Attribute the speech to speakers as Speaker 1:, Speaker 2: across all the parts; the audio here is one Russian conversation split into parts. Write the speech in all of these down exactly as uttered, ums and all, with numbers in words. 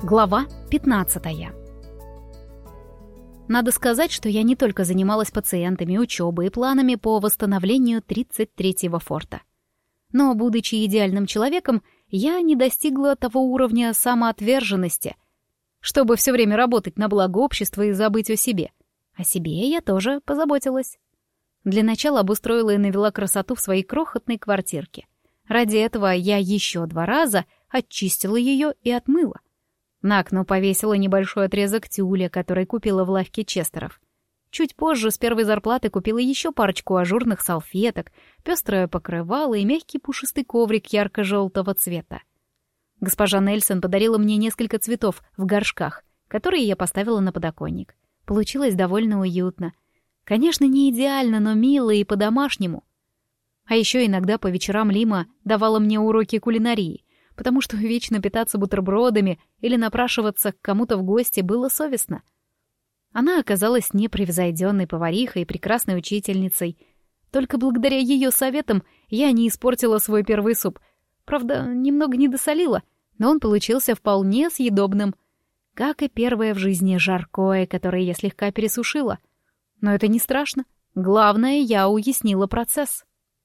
Speaker 1: Глава пятнадцатая. Надо сказать, что я не только занималась пациентами, учебой и планами по восстановлению тридцать третьего форта. Но, будучи идеальным человеком, я не достигла того уровня самоотверженности, чтобы все время работать на благо общества и забыть о себе. О себе я тоже позаботилась. Для начала обустроила и навела красоту в своей крохотной квартирке. Ради этого я еще два раза очистила ее и отмыла. На окно повесила небольшой отрезок тюля, который купила в лавке Честеров. Чуть позже с первой зарплаты купила еще парочку ажурных салфеток, пестрое покрывало и мягкий пушистый коврик ярко-желтого цвета. Госпожа Нельсон подарила мне несколько цветов в горшках, которые я поставила на подоконник. Получилось довольно уютно. Конечно, не идеально, но мило и по-домашнему. А еще иногда по вечерам Лима давала мне уроки кулинарии, потому что вечно питаться бутербродами или напрашиваться к кому-то в гости было совестно. Она оказалась непревзойденной поварихой и прекрасной учительницей. Только благодаря ее советам я не испортила свой первый суп. Правда, немного недосолила, но он получился вполне съедобным. Как и первое в жизни жаркое, которое я слегка пересушила. Но это не страшно. Главное, я уяснила процесс.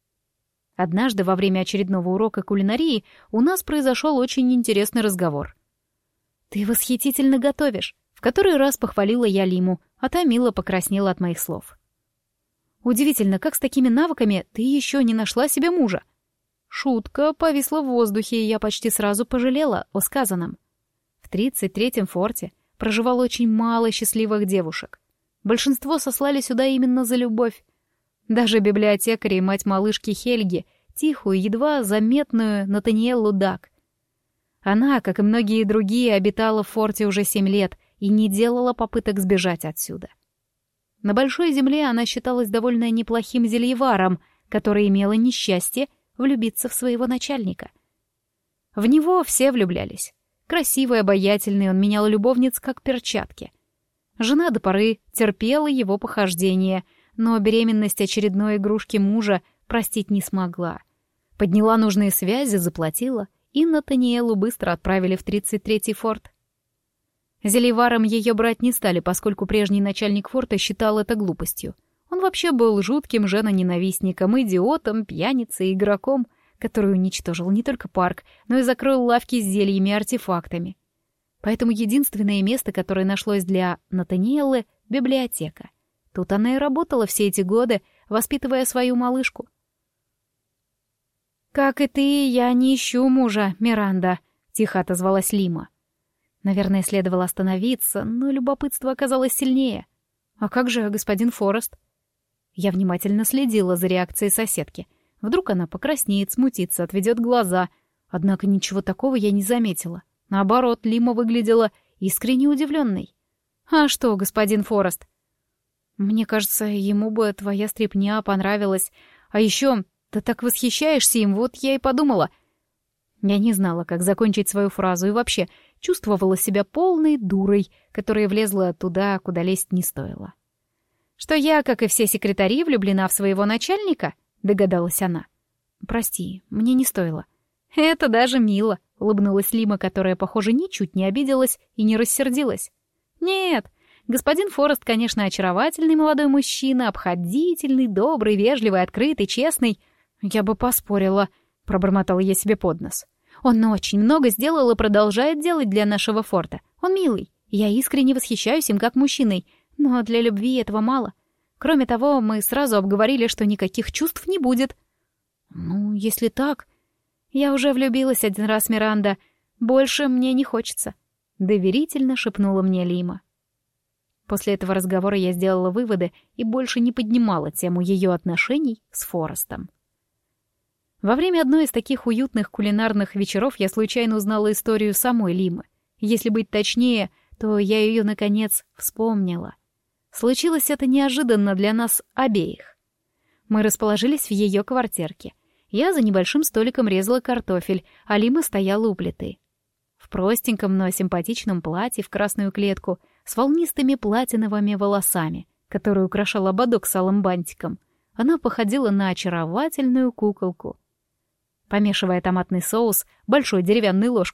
Speaker 1: Однажды во время очередного урока кулинарии у нас произошел очень интересный разговор. «Ты восхитительно готовишь», — в который раз похвалила я Лиму, а та мило покраснела от моих слов. «Удивительно, как с такими навыками ты еще не нашла себе мужа». Шутка повисла в воздухе, и я почти сразу пожалела о сказанном. В тридцать третьем форте проживало очень мало счастливых девушек. Большинство сослали сюда именно за любовь. Даже библиотекарь и мать малышки Хельги, тихую, едва заметную Натаниэллу Дак. Она, как и многие другие, обитала в форте уже семь лет и не делала попыток сбежать отсюда. На Большой Земле она считалась довольно неплохим зельеваром, который имела несчастье влюбиться в своего начальника. В него все влюблялись. Красивый, обаятельный, он менял любовниц как перчатки. Жена до поры терпела его похождения, но беременность очередной игрушки мужа простить не смогла. Подняла нужные связи, заплатила, и Натаниэлу быстро отправили в тридцать третий форт. Зельеваром ее брать не стали, поскольку прежний начальник форта считал это глупостью. Он вообще был жутким женоненавистником, идиотом, пьяницей, игроком, который уничтожил не только парк, но и закрыл лавки с зельями и артефактами. Поэтому единственное место, которое нашлось для Натаниэллы — библиотека. Тут она и работала все эти годы, воспитывая свою малышку. «Как и ты, я не ищу мужа, Миранда», — тихо отозвалась Лима. Наверное, следовало остановиться, но любопытство оказалось сильнее. «А как же господин Форест?» Я внимательно следила за реакцией соседки. Вдруг она покраснеет, смутится, отведет глаза. Однако ничего такого я не заметила. Наоборот, Лима выглядела искренне удивленной. «А что, господин Форест?» «Мне кажется, ему бы твоя стряпня понравилась. А еще ты так восхищаешься им, вот я и подумала». Я не знала, как закончить свою фразу, и вообще чувствовала себя полной дурой, которая влезла туда, куда лезть не стоило. «Что я, как и все секретари, влюблена в своего начальника?» — догадалась она. «Прости, мне не стоило». «Это даже мило», — улыбнулась Лима, которая, похоже, ничуть не обиделась и не рассердилась. «Нет, господин Форест, конечно, очаровательный молодой мужчина, обходительный, добрый, вежливый, открытый, честный. Я бы поспорила», — пробормотала я себе под нос. «Он очень много сделал и продолжает делать для нашего форта. Он милый. Я искренне восхищаюсь им как мужчиной, но для любви этого мало. Кроме того, мы сразу обговорили, что никаких чувств не будет». «Ну, если так...» «Я уже влюбилась один раз, Миранда. Больше мне не хочется», — доверительно шепнула мне Лима. После этого разговора я сделала выводы и больше не поднимала тему ее отношений с Форестом. Во время одной из таких уютных кулинарных вечеров я случайно узнала историю самой Лимы. Если быть точнее, то я ее, наконец, вспомнила. Случилось это неожиданно для нас обеих. Мы расположились в ее квартирке. Я за небольшим столиком резала картофель, а Лима стояла у плиты. В простеньком, но симпатичном платье в красную клетку, с волнистыми платиновыми волосами, которые украшал ободок с алым бантиком, она походила на очаровательную куколку. Помешивая томатный соус большой деревянной ложкой,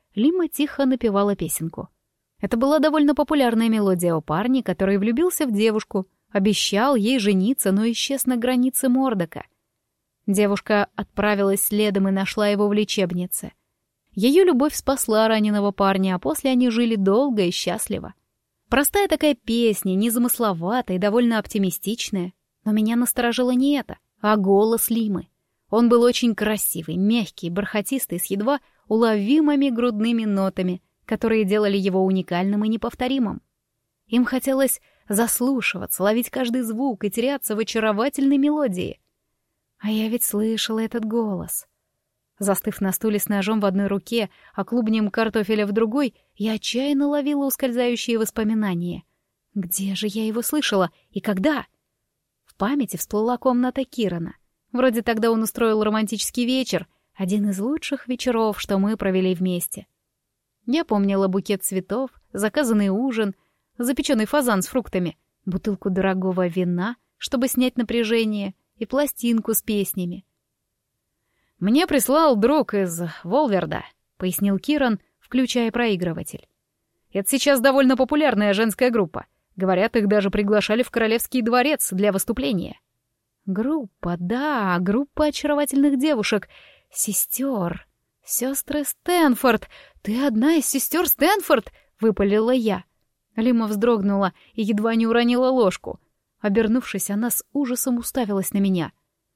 Speaker 1: Лима тихо напевала песенку. Это была довольно популярная мелодия о парне, который влюбился в девушку, обещал ей жениться, но исчез на границе Мордока. Девушка отправилась следом и нашла его в лечебнице. Ее любовь спасла раненого парня, а после они жили долго и счастливо. Простая такая песня, незамысловатая и довольно оптимистичная. Но меня насторожило не это, а голос Лимы. Он был очень красивый, мягкий, бархатистый, с едва уловимыми грудными нотами, которые делали его уникальным и неповторимым. Им хотелось заслушиваться, ловить каждый звук и теряться в очаровательной мелодии. А я ведь слышала этот голос. Застыв на стуле с ножом в одной руке, а клубнем картофеля в другой, я отчаянно ловила ускользающие воспоминания. Где же я его слышала и когда? В памяти всплыла комната Кирана. Вроде тогда он устроил романтический вечер, один из лучших вечеров, что мы провели вместе. Я помнила букет цветов, заказанный ужин, запеченный фазан с фруктами, бутылку дорогого вина, чтобы снять напряжение, и пластинку с песнями. «Мне прислал друг из Волверда», — пояснил Киран, включая проигрыватель. «Это сейчас довольно популярная женская группа. Говорят, их даже приглашали в Королевский дворец для выступления». «Группа, да, группа очаровательных девушек. Сестер. Сестры Стэнфорд. Ты одна из сестер Стэнфорд?» — выпалила я. Лима вздрогнула и едва не уронила ложку. Обернувшись, она с ужасом уставилась на меня.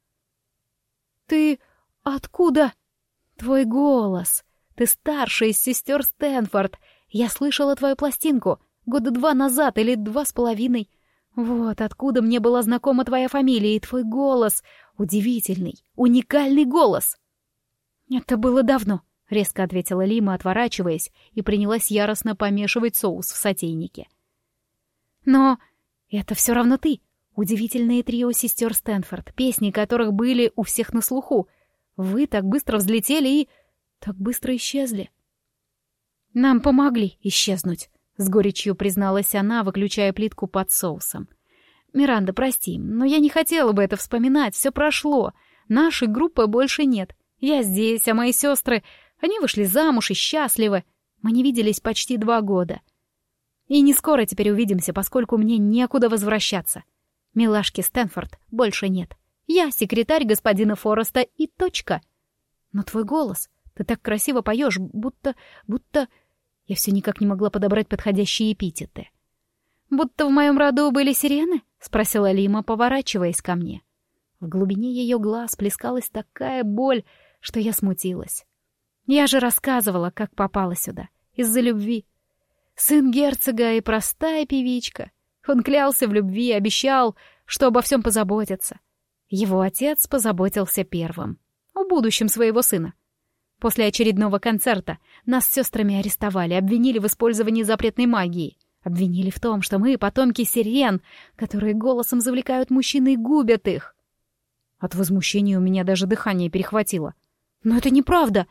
Speaker 1: «Ты откуда?» «Твой голос. Ты старшая из сестер Стэнфорд. Я слышала твою пластинку года два назад или два с половиной. Вот откуда мне была знакома твоя фамилия и твой голос. Удивительный, уникальный голос». «Это было давно», — резко ответила Лима, отворачиваясь, и принялась яростно помешивать соус в сотейнике. «Но это все равно ты. Удивительное трио сестер Стэнфорд, песни которых были у всех на слуху. Вы так быстро взлетели и так быстро исчезли». «Нам помогли исчезнуть», — с горечью призналась она, выключая плитку под соусом. «Миранда, прости, но я не хотела бы это вспоминать, все прошло. Нашей группы больше нет. Я здесь, а мои сестры, они вышли замуж и счастливы. Мы не виделись почти два года. И не скоро теперь увидимся, поскольку мне некуда возвращаться. Милашки Стэнфорд больше нет. Я секретарь господина Фореста и точка. Но твой голос, ты так красиво поешь, будто... будто... Я все никак не могла подобрать подходящие эпитеты. «Будто в моем роду были сирены?» — спросила Лима, поворачиваясь ко мне. В глубине ее глаз плескалась такая боль, что я смутилась. Я же рассказывала, как попала сюда. Из-за любви. Сын герцога и простая певичка. Он клялся в любви, обещал, что обо всем позаботится. Его отец позаботился первым. О будущем своего сына. После очередного концерта нас с сестрами арестовали, обвинили в использовании запретной магии. Обвинили в том, что мы потомки сирен, которые голосом завлекают мужчин и губят их. От возмущения у меня даже дыхание перехватило. Но это неправда.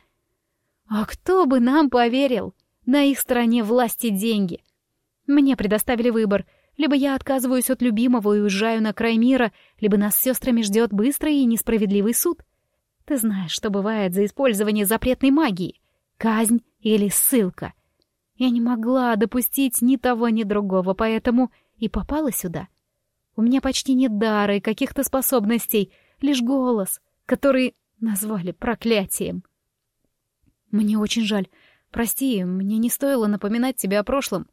Speaker 1: А кто бы нам поверил? На их стороне власть и деньги. Мне предоставили выбор. Либо я отказываюсь от любимого и уезжаю на край мира, либо нас с сестрами ждет быстрый и несправедливый суд. Ты знаешь, что бывает за использование запретной магии. Казнь или ссылка. Я не могла допустить ни того, ни другого, поэтому и попала сюда. У меня почти нет дара и каких-то способностей, лишь голос, который назвали проклятием. Мне очень жаль. Прости, мне не стоило напоминать тебе о прошлом.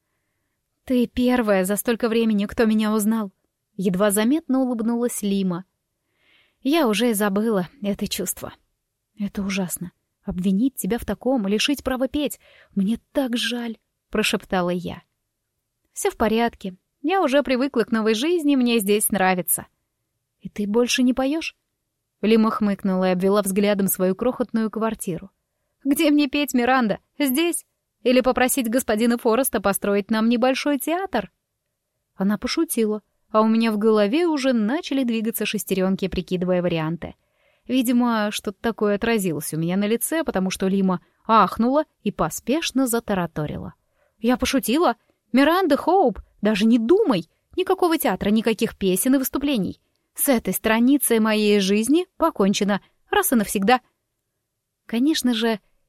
Speaker 1: Ты первая за столько времени, кто меня узнал. Едва заметно улыбнулась Лима. Я уже и забыла это чувство. Это ужасно. Обвинить тебя в таком, лишить права петь. Мне так жаль, прошептала я. Все в порядке. Я уже привыкла к новой жизни, мне здесь нравится. И ты больше не поешь? Лима хмыкнула и обвела взглядом свою крохотную квартиру. Где мне петь, Миранда? Здесь? Или попросить господина Фореста построить нам небольшой театр? Она пошутила, а у меня в голове уже начали двигаться шестеренки, прикидывая варианты. Видимо, что-то такое отразилось у меня на лице, потому что Лима ахнула и поспешно затараторила. Я пошутила? Миранда Хоуп, даже не думай! Никакого театра, никаких песен и выступлений. С этой страницей моей жизни покончено, раз и навсегда. Конечно же,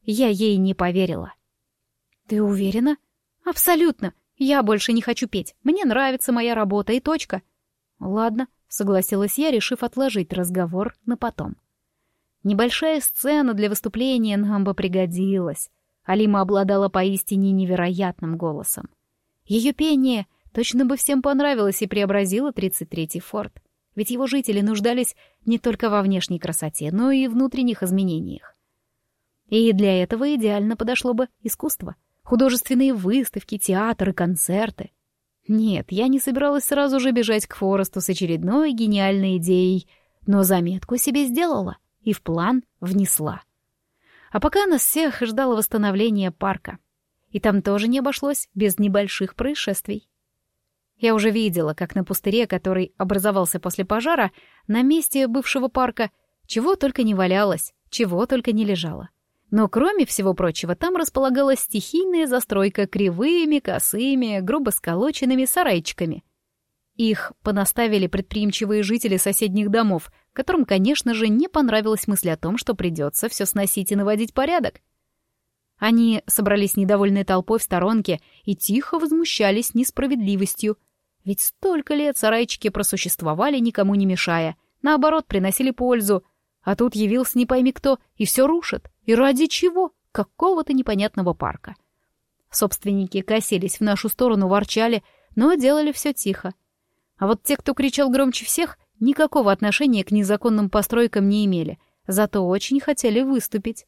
Speaker 1: я ей не поверила. «Ты уверена?» «Абсолютно. Я больше не хочу петь. Мне нравится моя работа и точка». «Ладно», — согласилась я, решив отложить разговор на потом. Небольшая сцена для выступления нам бы пригодилась. Алима обладала поистине невероятным голосом. Ее пение точно бы всем понравилось и преобразило тридцать третий форт. Ведь его жители нуждались не только во внешней красоте, но и внутренних изменениях. И для этого идеально подошло бы искусство. Художественные выставки, театры, концерты. Нет, я не собиралась сразу же бежать к Форесту с очередной гениальной идеей, но заметку себе сделала и в план внесла. А пока нас всех ждало восстановление парка. И там тоже не обошлось без небольших происшествий. Я уже видела, как на пустыре, который образовался после пожара, на месте бывшего парка, чего только не валялось, чего только не лежало. Но кроме всего прочего, там располагалась стихийная застройка кривыми, косыми, грубо сколоченными сарайчиками. Их понаставили предприимчивые жители соседних домов, которым, конечно же, не понравилась мысль о том, что придется все сносить и наводить порядок. Они собрались недовольной толпой в сторонке и тихо возмущались несправедливостью. Ведь столько лет сарайчики просуществовали, никому не мешая, наоборот, приносили пользу. А тут явился не пойми кто и все рушит. И ради чего? Какого-то непонятного парка. Собственники косились в нашу сторону, ворчали, но делали все тихо. А вот те, кто кричал громче всех, никакого отношения к незаконным постройкам не имели, зато очень хотели выступить.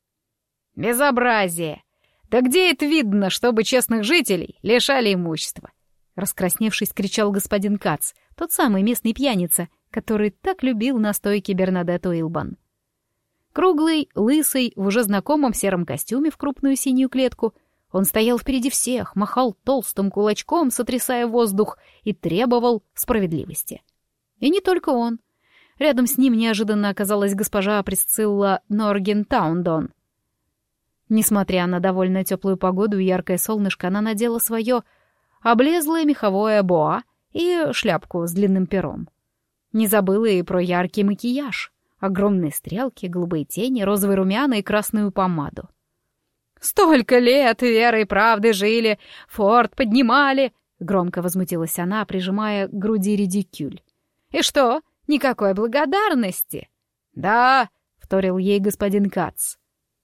Speaker 1: «Безобразие! Да где это видно, чтобы честных жителей лишали имущества?» Раскрасневшись, кричал господин Кац, тот самый местный пьяница, который так любил настойки Бернадетту Илбан. Круглый, лысый, в уже знакомом сером костюме в крупную синюю клетку, он стоял впереди всех, махал толстым кулачком, сотрясая воздух, и требовал справедливости. И не только он. Рядом с ним неожиданно оказалась госпожа Присцилла Норген-Таундон. Несмотря на довольно теплую погоду и яркое солнышко, она надела свое облезлое меховое боа и шляпку с длинным пером. Не забыла и про яркий макияж. Огромные стрелки, голубые тени, розовые румяна и красную помаду. «Столько лет верой и правдой жили, форт поднимали!» — громко возмутилась она, прижимая к груди редикюль. «И что, никакой благодарности?» «Да!» — вторил ей господин Кац.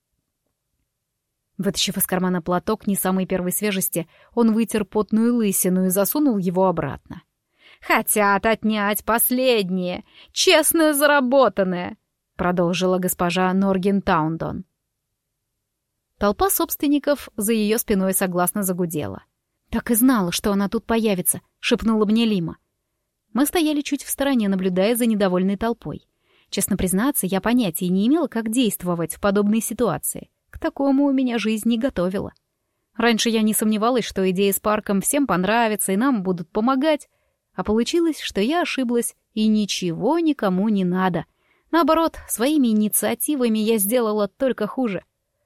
Speaker 1: Вытащив из кармана платок не самой первой свежести, он вытер потную лысину и засунул его обратно. «Хотят отнять последнее, честно заработанное», — продолжила госпожа Норген-Таундон. Толпа собственников за ее спиной согласно загудела. «Так и знала, что она тут появится», — шепнула мне Лима. Мы стояли чуть в стороне, наблюдая за недовольной толпой. Честно признаться, я понятия не имела, как действовать в подобной ситуации. К такому у меня жизнь не готовила. Раньше я не сомневалась, что идея с парком всем понравится и нам будут помогать. А получилось, что я ошиблась, и ничего никому не надо. Наоборот, своими инициативами я сделала только хуже.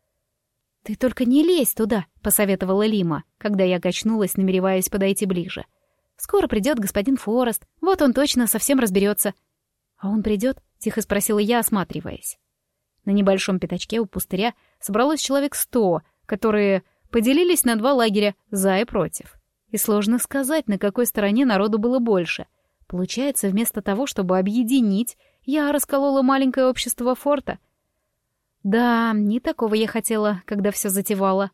Speaker 1: «Ты только не лезь туда», — посоветовала Лима, когда я качнулась, намереваясь подойти ближе. «Скоро придет господин Форест, вот он точно совсем разберется». «А он придет?» — тихо спросила я, осматриваясь. На небольшом пятачке у пустыря собралось человек сто, которые поделились на два лагеря «за» и «против». И сложно сказать, на какой стороне народу было больше. Получается, вместо того, чтобы объединить, я расколола маленькое общество форта. Да, не такого я хотела, когда все затевала.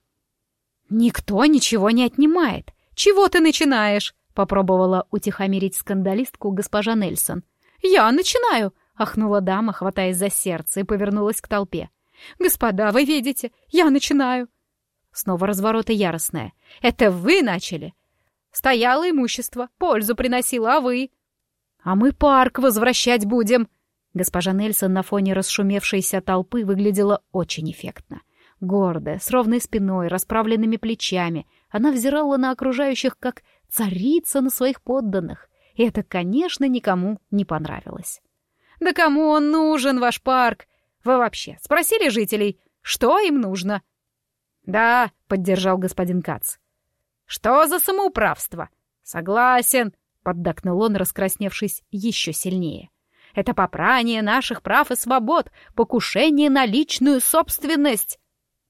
Speaker 1: «Никто ничего не отнимает. Чего ты начинаешь?» — попробовала утихомирить скандалистку госпожа Нельсон. «Я начинаю!» — ахнула дама, хватаясь за сердце, и повернулась к толпе. «Господа, вы видите, я начинаю!» Снова развороты яростная. «Это вы начали! Стояло имущество, пользу приносило, а вы...» «А мы парк возвращать будем!» Госпожа Нельсон на фоне расшумевшейся толпы выглядела очень эффектно. Гордая, с ровной спиной, расправленными плечами, она взирала на окружающих, как царица на своих подданных. И это, конечно, никому не понравилось. «Да кому он нужен, ваш парк? Вы вообще спросили жителей, что им нужно?» «Да», — поддержал господин Кац. «Что за самоуправство?» «Согласен», — поддакнул он, раскрасневшись еще сильнее. «Это попрание наших прав и свобод, покушение на личную собственность».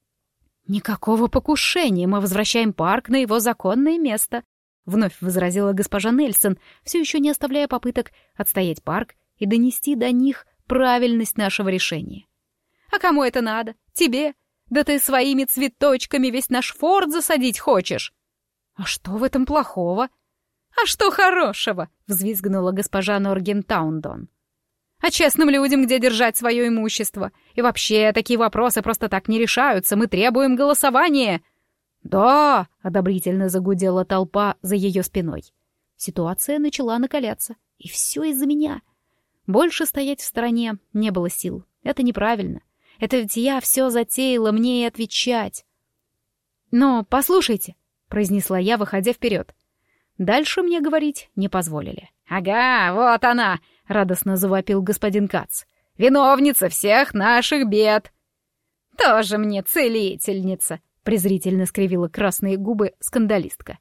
Speaker 1: «Никакого покушения, мы возвращаем парк на его законное место», — вновь возразила госпожа Нельсон, все еще не оставляя попыток отстоять парк и донести до них правильность нашего решения. «А кому это надо? Тебе? Да ты своими цветочками весь наш форт засадить хочешь!» «А что в этом плохого?» «А что хорошего?» — взвизгнула госпожа Норгентаундон. «А честным людям где держать свое имущество? И вообще, такие вопросы просто так не решаются, мы требуем голосования!» «Да!» — одобрительно загудела толпа за ее спиной. Ситуация начала накаляться, и все из-за меня. Больше стоять в стороне не было сил. Это неправильно. Это ведь я все затеяла, мне и отвечать. «Но послушайте», — произнесла я, выходя вперед. Дальше мне говорить не позволили. «Ага, вот она!» — радостно завопил господин Кац. «Виновница всех наших бед!» «Тоже мне целительница!» — презрительно скривила красные губы скандалистка.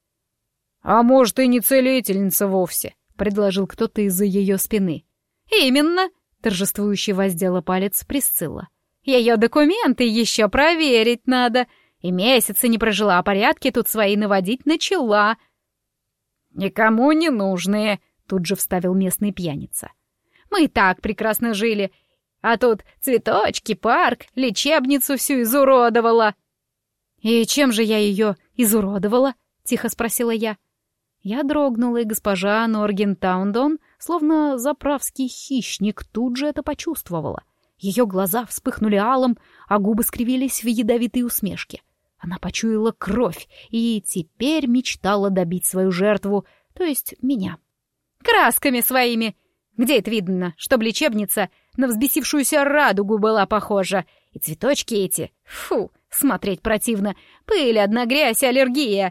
Speaker 1: «А может, и не целительница вовсе», — предложил кто-то из-за ее спины. «Именно!» — торжествующе воздела палец Присцилла. «Ее документы еще проверить надо, и месяцы не прожила, а порядки тут свои наводить начала». «Никому не нужные», — тут же вставил местный пьяница. «Мы и так прекрасно жили, а тут цветочки, парк, лечебницу всю изуродовала». «И чем же я ее изуродовала?» — тихо спросила я. Я дрогнула, и госпожа Норгентаундон, словно заправский хищник, тут же это почувствовала. Ее глаза вспыхнули алым, а губы скривились в ядовитой усмешке. Она почуяла кровь и теперь мечтала добить свою жертву, то есть меня. «Красками своими! Где это видно, чтоб лечебница на взбесившуюся радугу была похожа? И цветочки эти! Фу, смотреть противно! Пыль, одна грязь, аллергия!»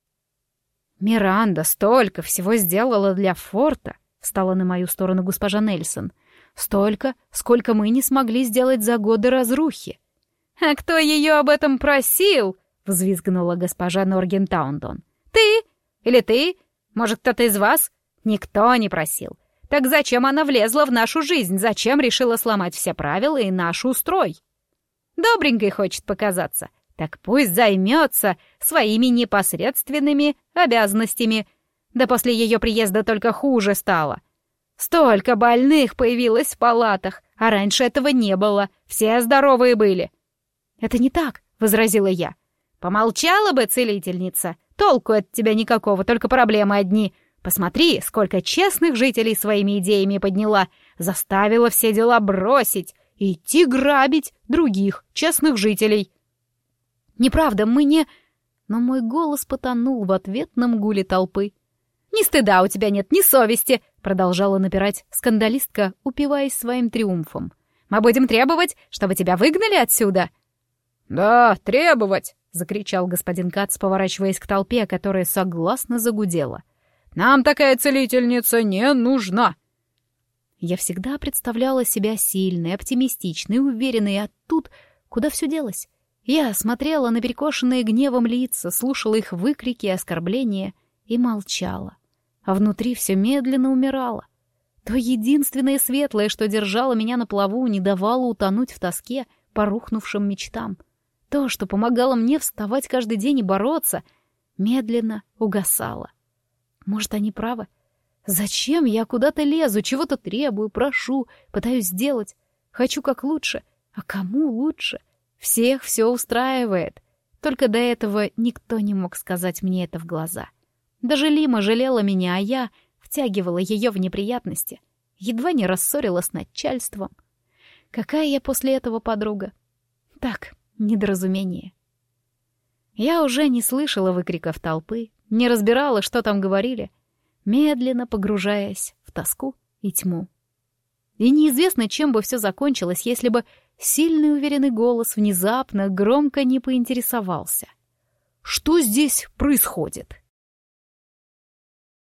Speaker 1: «Миранда столько всего сделала для форта», — встала на мою сторону госпожа Нельсон. «Столько, сколько мы не смогли сделать за годы разрухи». «А кто ее об этом просил?» — взвизгнула госпожа Норгентаундон. «Ты? Или ты? Может, кто-то из вас?» «Никто не просил. Так зачем она влезла в нашу жизнь? Зачем решила сломать все правила и наш устрой? Добренькой хочет показаться. Так пусть займется своими непосредственными обязанностями. Да после ее приезда только хуже стало. Столько больных появилось в палатах, а раньше этого не было. Все здоровые были». «Это не так», — возразила я. «Помолчала бы, целительница. Толку от тебя никакого, только проблемы одни. Посмотри, сколько честных жителей своими идеями подняла, заставила все дела бросить и идти грабить других честных жителей». «Неправда, мы не...» Но мой голос потонул в ответном гуле толпы. «Ни стыда у тебя нет, ни совести», — продолжала напирать скандалистка, упиваясь своим триумфом. «Мы будем требовать, чтобы тебя выгнали отсюда». «Да, требовать!» — закричал господин Кац, поворачиваясь к толпе, которая согласно загудела. «Нам такая целительница не нужна!» Я всегда представляла себя сильной, оптимистичной, уверенной, а тут куда все делось? Я смотрела на перекошенные гневом лица, слушала их выкрики и оскорбления и молчала, а внутри все медленно умирало. То единственное светлое, что держало меня на плаву, не давало утонуть в тоске по рухнувшим мечтам. То, что помогало мне вставать каждый день и бороться, медленно угасало. Может, они правы? Зачем я куда-то лезу, чего-то требую, прошу, пытаюсь сделать? Хочу как лучше. А кому лучше? Всех все устраивает. Только до этого никто не мог сказать мне это в глаза. Даже Лима жалела меня, а я втягивала ее в неприятности. Едва не рассорила с начальством. Какая я после этого подруга? Так, недоразумение. Я уже не слышала выкриков толпы, не разбирала, что там говорили, медленно погружаясь в тоску и тьму. И неизвестно, чем бы все закончилось, если бы сильный уверенный голос внезапно громко не поинтересовался. «Что здесь происходит?»